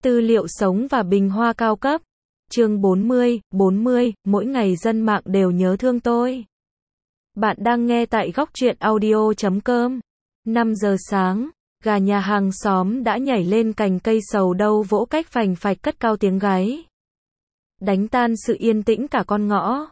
Tư liệu sống và bình hoa cao cấp. Chương 40, mỗi ngày dân mạng đều nhớ thương tôi. Bạn đang nghe tại góc truyện audio.com. 5 giờ sáng, gà nhà hàng xóm đã nhảy lên cành cây sầu đâu vỗ cách phành phạch cất cao tiếng gáy. Đánh tan sự yên tĩnh cả con ngõ.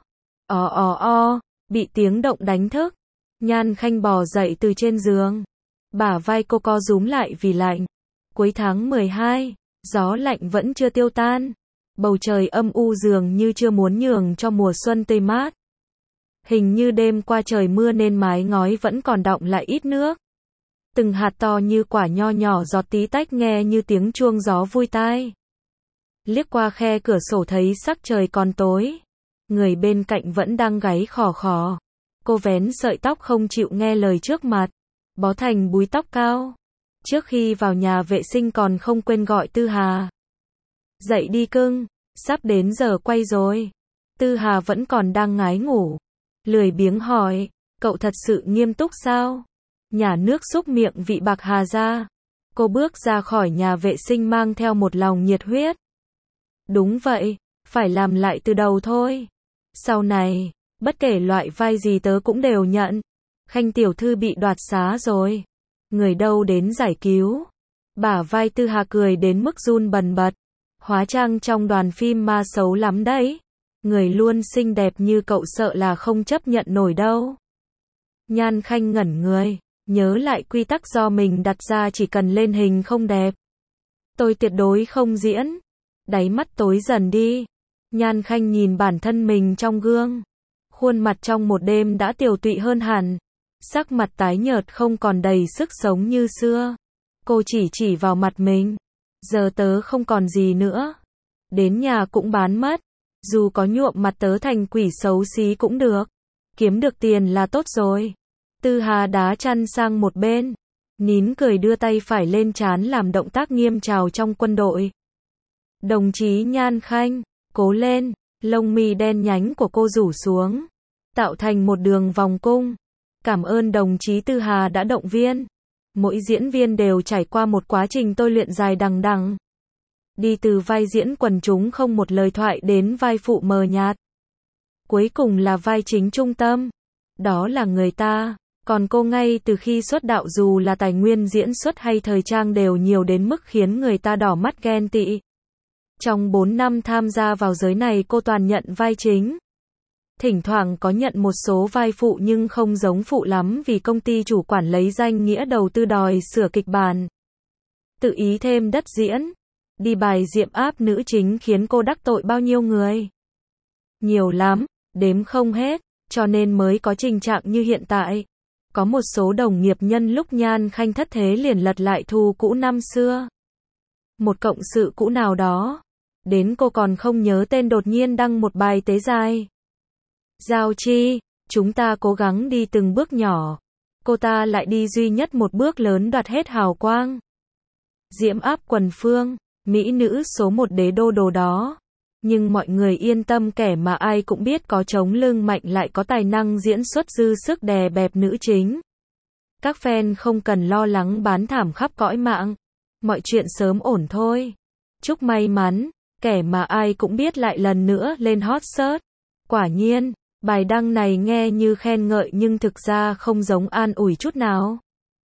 Bị tiếng động đánh thức. Nhan Khanh bò dậy từ trên giường. Bả vai cô co rúm lại vì lạnh. Cuối tháng 12, gió lạnh vẫn chưa tiêu tan. Bầu trời âm u dường như chưa muốn nhường cho mùa xuân tươi mát. Hình như đêm qua trời mưa nên mái ngói vẫn còn đọng lại ít nước. Từng hạt to như quả nho nhỏ giọt tí tách nghe như tiếng chuông gió vui tai. Liếc qua khe cửa sổ thấy sắc trời còn tối. Người bên cạnh vẫn đang gáy khò khò. Cô vén sợi tóc không chịu nghe lời trước mặt. Bó thành búi tóc cao. Trước khi vào nhà vệ sinh còn không quên gọi Tư Hà. Dậy đi cưng, sắp đến giờ quay rồi. Tư Hà vẫn còn đang ngái ngủ. Lười biếng hỏi, cậu thật sự nghiêm túc sao? Nhả nước xúc miệng vị bạc hà ra. Cô bước ra khỏi nhà vệ sinh mang theo một lòng nhiệt huyết. Đúng vậy, phải làm lại từ đầu thôi. Sau này, bất kể loại vai gì tớ cũng đều nhận. Khanh tiểu thư bị đoạt xá rồi. Người đâu đến giải cứu. Bả vai Tư Hà cười đến mức run bần bật. Hóa trang trong đoàn phim ma xấu lắm đấy. Người luôn xinh đẹp như cậu sợ là không chấp nhận nổi đâu. Nhan Khanh ngẩn người, nhớ lại quy tắc do mình đặt ra chỉ cần lên hình không đẹp. Tôi tuyệt đối không diễn. Đáy mắt tối dần đi. Nhan Khanh nhìn bản thân mình trong gương. Khuôn mặt trong một đêm đã tiều tụy hơn hẳn. Sắc mặt tái nhợt không còn đầy sức sống như xưa. Cô chỉ vào mặt mình. Giờ tớ không còn gì nữa. Đến nhà cũng bán mất. Dù có nhuộm mặt tớ thành quỷ xấu xí cũng được. Kiếm được tiền là tốt rồi. Tư Hà đá chăn sang một bên. Nín cười đưa tay phải lên trán làm động tác nghiêm chào trong quân đội. Đồng chí Nhan Khanh, cố lên. Lông mi đen nhánh của cô rủ xuống. Tạo thành một đường vòng cung. Cảm ơn đồng chí Tư Hà đã động viên. Mỗi diễn viên đều trải qua một quá trình tôi luyện dài đằng đẵng. Đi từ vai diễn quần chúng không một lời thoại đến vai phụ mờ nhạt. Cuối cùng là vai chính trung tâm. Đó là người ta. Còn cô ngay từ khi xuất đạo dù là tài nguyên diễn xuất hay thời trang đều nhiều đến mức khiến người ta đỏ mắt ghen tị. Trong 4 năm tham gia vào giới này cô toàn nhận vai chính. Thỉnh thoảng có nhận một số vai phụ nhưng không giống phụ lắm vì công ty chủ quản lấy danh nghĩa đầu tư đòi sửa kịch bản. Tự ý thêm đất diễn. Đi bài diệm áp nữ chính khiến cô đắc tội bao nhiêu người. Nhiều lắm, đếm không hết, cho nên mới có tình trạng như hiện tại. Có một số đồng nghiệp nhân lúc Nhan Khanh thất thế liền lật lại thù cũ năm xưa. Một cộng sự cũ nào đó. Đến cô còn không nhớ tên đột nhiên đăng một bài tế dài. Giao Chi, chúng ta cố gắng đi từng bước nhỏ. Cô ta lại đi duy nhất một bước lớn đoạt hết hào quang. Diễm áp quần phương, mỹ nữ số 1 đế đô đồ đó. Nhưng mọi người yên tâm kẻ mà ai cũng biết có chống lưng mạnh lại có tài năng diễn xuất dư sức đè bẹp nữ chính. Các fan không cần lo lắng bán thảm khắp cõi mạng. Mọi chuyện sớm ổn thôi. Chúc may mắn, kẻ mà ai cũng biết lại lần nữa lên hot search. Quả nhiên. Bài đăng này nghe như khen ngợi nhưng thực ra không giống an ủi chút nào.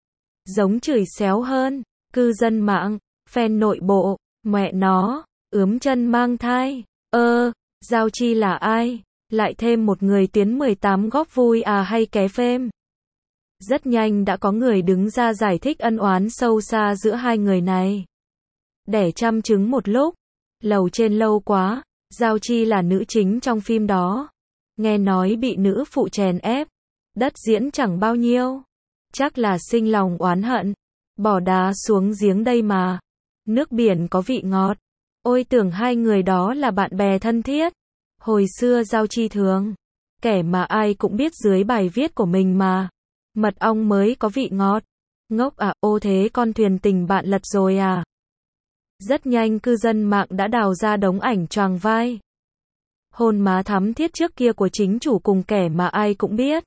Giống chửi xéo hơn. Cư dân mạng, fan nội bộ, mẹ nó, ướm chân mang thai. Giao Chi là ai? Lại thêm một người tiến 18 góp vui à hay ké phêm? Rất nhanh đã có người đứng ra giải thích ân oán sâu xa giữa hai người này. Đẻ chăm trứng một lúc. Lầu trên lâu quá. Giao Chi là nữ chính trong phim đó. Nghe nói bị nữ phụ chèn ép. Đất diễn chẳng bao nhiêu. Chắc là sinh lòng oán hận. Bỏ đá xuống giếng đây mà. Nước biển có vị ngọt. Ôi tưởng hai người đó là bạn bè thân thiết. Hồi xưa Giao Chi thường. Kẻ mà ai cũng biết dưới bài viết của mình mà. Mật ong mới có vị ngọt. Ngốc à, ô thế con thuyền tình bạn lật rồi à. Rất nhanh cư dân mạng đã đào ra đống ảnh choàng vai. Hôn má thắm thiết trước kia của chính chủ cùng kẻ mà ai cũng biết.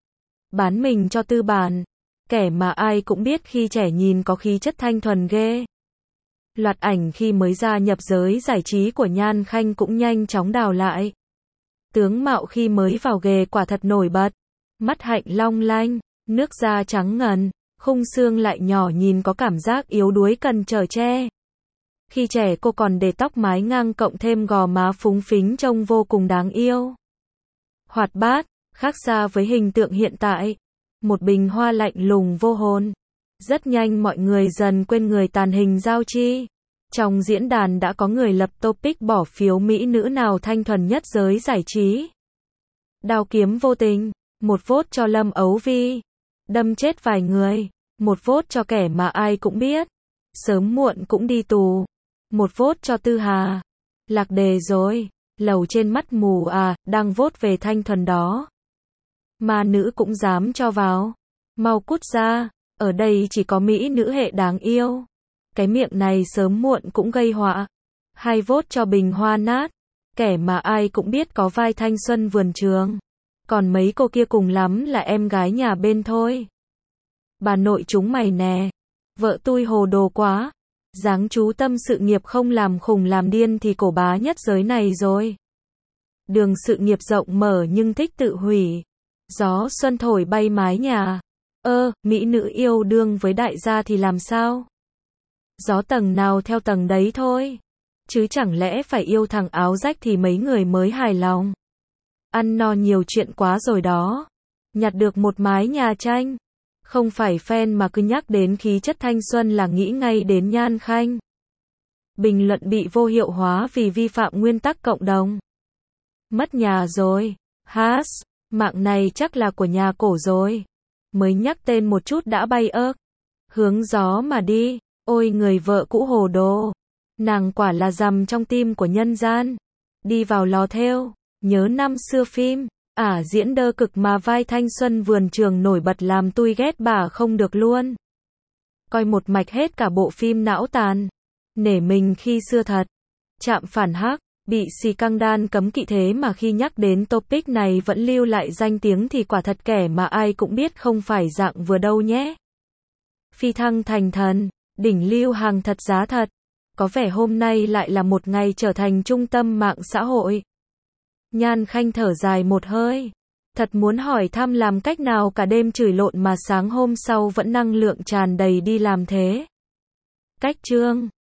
Bán mình cho tư bản. Kẻ mà ai cũng biết khi trẻ nhìn có khí chất thanh thuần ghê. Loạt ảnh khi mới gia nhập giới giải trí của Nhan Khanh cũng nhanh chóng đào lại. Tướng mạo khi mới vào nghề quả thật nổi bật. Mắt hạnh long lanh, nước da trắng ngần, khung xương lại nhỏ nhìn có cảm giác yếu đuối cần chở che. Khi trẻ cô còn để tóc mái ngang cộng thêm gò má phúng phính trông vô cùng đáng yêu. Hoạt bát, khác xa với hình tượng hiện tại. Một bình hoa lạnh lùng vô hồn. Rất nhanh mọi người dần quên người tàn hình Giao Chi. Trong diễn đàn đã có người lập topic bỏ phiếu mỹ nữ nào thanh thuần nhất giới giải trí. Đao kiếm vô tình, một vote cho Lâm Ấu Vi. Đâm chết vài người, một vote cho kẻ mà ai cũng biết. Sớm muộn cũng đi tù. Một vote cho Tư Hà. Lạc đề rồi, lầu trên mắt mù à, đang vote về thanh thuần đó. Mà nữ cũng dám cho vào. Mau cút ra, ở đây chỉ có mỹ nữ hệ đáng yêu. Cái miệng này sớm muộn cũng gây họa. Hai vote cho bình hoa nát. Kẻ mà ai cũng biết có vai thanh xuân vườn trường. Còn mấy cô kia cùng lắm là em gái nhà bên thôi. Bà nội chúng mày nè. Vợ tui hồ đồ quá. Dáng chú tâm sự nghiệp không làm khùng làm điên thì cổ bá nhất giới này rồi. Đường sự nghiệp rộng mở nhưng thích tự hủy. Gió xuân thổi bay mái nhà. Mỹ nữ yêu đương với đại gia thì làm sao? Gió tầng nào theo tầng đấy thôi. Chứ chẳng lẽ phải yêu thằng áo rách thì mấy người mới hài lòng. Ăn no nhiều chuyện quá rồi đó. Nhặt được một mái nhà tranh. Không phải fan mà cứ nhắc đến khí chất thanh xuân là nghĩ ngay đến Nhan Khanh. Bình luận bị vô hiệu hóa vì vi phạm nguyên tắc cộng đồng. Mất nhà rồi. Mạng này chắc là của nhà cổ rồi. Mới nhắc tên một chút đã bay ớt. Hướng gió mà đi. Ôi người vợ cũ hồ đồ. Nàng quả là dằm trong tim của nhân gian. Đi vào lò theo. Nhớ năm xưa phim. Diễn đơ cực mà vai thanh xuân vườn trường nổi bật làm tui ghét bà không được luôn. Coi một mạch hết cả bộ phim não tàn. Nể mình khi xưa thật. Trạm phản hắc. Bị xì căng đan cấm kỵ thế mà khi nhắc đến topic này vẫn lưu lại danh tiếng thì quả thật kẻ mà ai cũng biết không phải dạng vừa đâu nhé. Phi thăng thành thần. Đỉnh lưu hàng thật giá thật. Có vẻ hôm nay lại là một ngày trở thành trung tâm mạng xã hội. Nhan Khanh thở dài một hơi. Thật muốn hỏi thăm làm cách nào cả đêm chửi lộn mà sáng hôm sau vẫn năng lượng tràn đầy đi làm thế. Cách chương